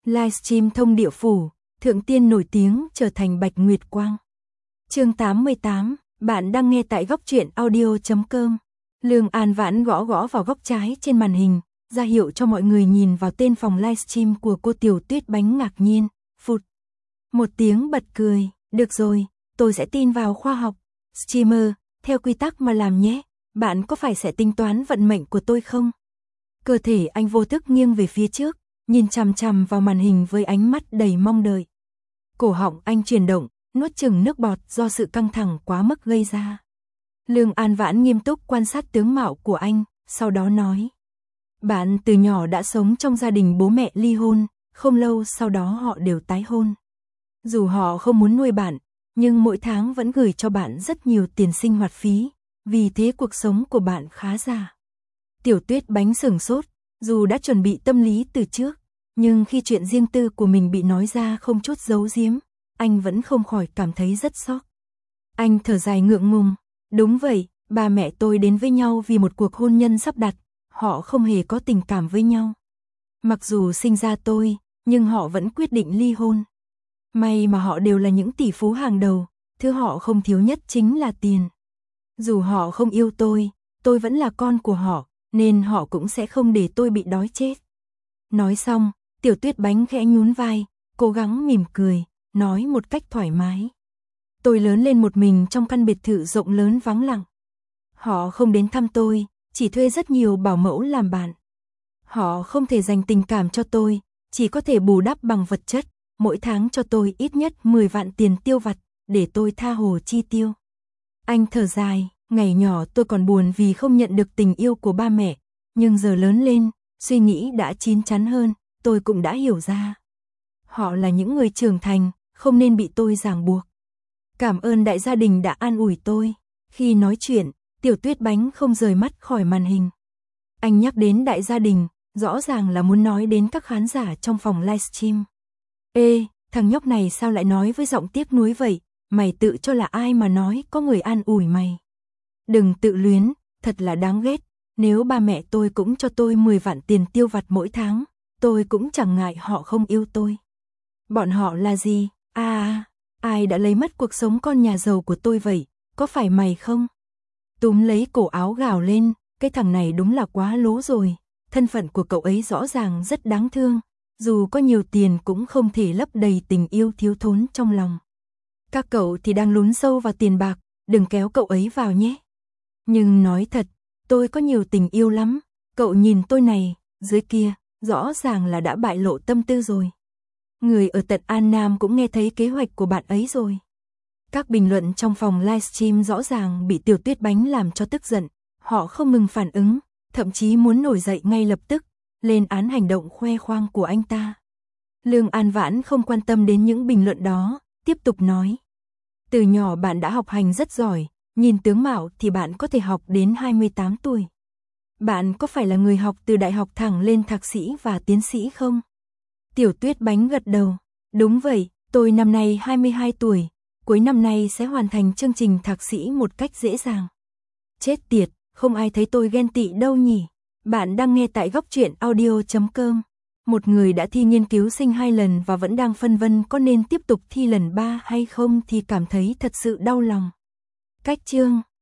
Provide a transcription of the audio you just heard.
Livestream thông địa phủ, thượng tiên nổi tiếng trở thành Bạch Nguyệt Quang. Chương 88, bạn đang nghe tại góc truyện audio.com. Lương An Vãn gõ gõ vào góc trái trên màn hình, ra hiệu cho mọi người nhìn vào tên phòng livestream của cô Tiểu Tuyết Bánh ngạc nhiên, phụt. Một tiếng bật cười, được rồi, tôi sẽ tin vào khoa học. Streamer, theo quy tắc mà làm nhé, bạn có phải sẽ tính toán vận mệnh của tôi không? Cơ thể anh vô thức nghiêng về phía trước, nhìn chằm chằm vào màn hình với ánh mắt đầy mong đợi. Cổ họng anh chuyển động, nuốt chửng nước bọt do sự căng thẳng quá mức gây ra. Lương An Vãn nghiêm túc quan sát tướng mạo của anh, sau đó nói. Bạn từ nhỏ đã sống trong gia đình bố mẹ ly hôn, không lâu sau đó họ đều tái hôn. Dù họ không muốn nuôi bạn, nhưng mỗi tháng vẫn gửi cho bạn rất nhiều tiền sinh hoạt phí, vì thế cuộc sống của bạn khá giả. Tiểu Tuyết Bánh sửng sốt, dù đã chuẩn bị tâm lý từ trước, nhưng khi chuyện riêng tư của mình bị nói ra không chút giấu giếm, anh vẫn không khỏi cảm thấy rất sốc. Anh thở dài ngượng ngùng, đúng vậy, ba mẹ tôi đến với nhau vì một cuộc hôn nhân sắp đặt, họ không hề có tình cảm với nhau. Mặc dù sinh ra tôi, nhưng họ vẫn quyết định ly hôn. May mà họ đều là những tỷ phú hàng đầu, thứ họ không thiếu nhất chính là tiền. Dù họ không yêu tôi vẫn là con của họ, nên họ cũng sẽ không để tôi bị đói chết. Nói xong, Tiểu Tuyết Bánh khẽ nhún vai, cố gắng mỉm cười, nói một cách thoải mái. Tôi lớn lên một mình trong căn biệt thự rộng lớn vắng lặng. Họ không đến thăm tôi, chỉ thuê rất nhiều bảo mẫu làm bạn. Họ không thể dành tình cảm cho tôi, chỉ có thể bù đắp bằng vật chất, mỗi tháng cho tôi ít nhất 10 vạn tiền tiêu vặt, để tôi tha hồ chi tiêu. Anh thở dài, ngày nhỏ tôi còn buồn vì không nhận được tình yêu của ba mẹ, nhưng giờ lớn lên, suy nghĩ đã chín chắn hơn, tôi cũng đã hiểu ra. Họ là những người trưởng thành, không nên bị tôi ràng buộc. Cảm ơn đại gia đình đã an ủi tôi. Khi nói chuyện, Tiểu Tuyết Bánh không rời mắt khỏi màn hình. Anh nhắc đến đại gia đình, rõ ràng là muốn nói đến các khán giả trong phòng livestream. Ê, thằng nhóc này sao lại nói với giọng tiếc nuối vậy, mày tự cho là ai mà nói có người an ủi mày. Đừng tự luyến, thật là đáng ghét, nếu ba mẹ tôi cũng cho tôi 10 vạn tiền tiêu vặt mỗi tháng, tôi cũng chẳng ngại họ không yêu tôi. Bọn họ là gì? Ai đã lấy mất cuộc sống con nhà giàu của tôi vậy, có phải mày không? Túm lấy cổ áo gào lên, cái thằng này đúng là quá lố rồi, thân phận của cậu ấy rõ ràng rất đáng thương, dù có nhiều tiền cũng không thể lấp đầy tình yêu thiếu thốn trong lòng. Các cậu thì đang lún sâu vào tiền bạc, đừng kéo cậu ấy vào nhé. Nhưng nói thật, tôi có nhiều tình yêu lắm, cậu nhìn tôi này, dưới kia, rõ ràng là đã bại lộ tâm tư rồi. Người ở tận An Nam cũng nghe thấy kế hoạch của bạn ấy rồi. Các bình luận trong phòng livestream rõ ràng bị Tiểu Tuyết Bánh làm cho tức giận, họ không ngừng phản ứng, thậm chí muốn nổi dậy ngay lập tức, lên án hành động khoe khoang của anh ta. Lương An Vãn không quan tâm đến những bình luận đó, tiếp tục nói. Từ nhỏ bạn đã học hành rất giỏi, nhìn tướng mạo thì bạn có thể học đến 28 tuổi. Bạn có phải là người học từ đại học thẳng lên thạc sĩ và tiến sĩ không? Tiểu Tuyết Bánh gật đầu. Đúng vậy, tôi năm nay 22 tuổi, cuối năm nay sẽ hoàn thành chương trình thạc sĩ một cách dễ dàng. Chết tiệt, không ai thấy tôi ghen tị đâu nhỉ? Bạn đang nghe tại góc truyện audio.com. Một người đã thi nghiên cứu sinh 2 lần và vẫn đang phân vân có nên tiếp tục thi lần 3 hay không thì cảm thấy thật sự đau lòng. Cách chương